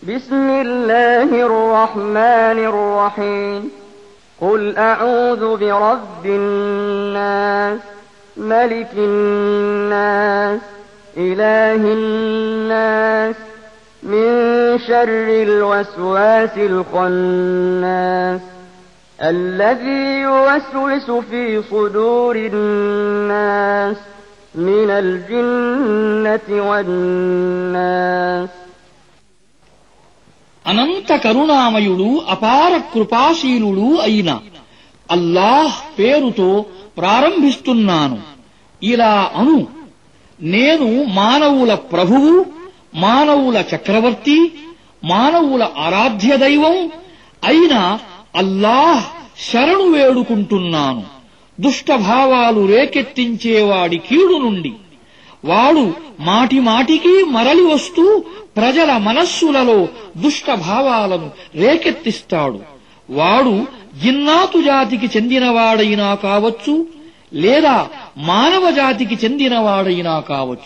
بسم الله الرحمن الرحيم قل أعوذ برب الناس ملك الناس إله الناس من شر الوسواس الخناس الذي يوسوس في صدور الناس من الجنة والناس. అనంత కరుణామయుడు అపార కృపాశీలుడు అయిన అల్లాహ్ పేరుతో ప్రారంభిస్తున్నాను. ఇలా అను, నేను మానవుల ప్రభువు, మానవుల చక్రవర్తి, మానవుల ఆరాధ్య దైవం అయిన అల్లాహ్ శరణు వేడుకుంటున్నాను. దుష్టభావాలు రేకెత్తించేవాడి కీడు నుండి. వాడు మాటిమాటికి మరలి వస్తూ ప్రజల మనస్సులలో దుష్టభావాలను రేకెత్తిస్తాడు. వాడు జిన్నాతు జాతికి చెందినవాడైనా కావచ్చు, లేదా మానవ జాతికి చెందినవాడైనా కావచ్చు.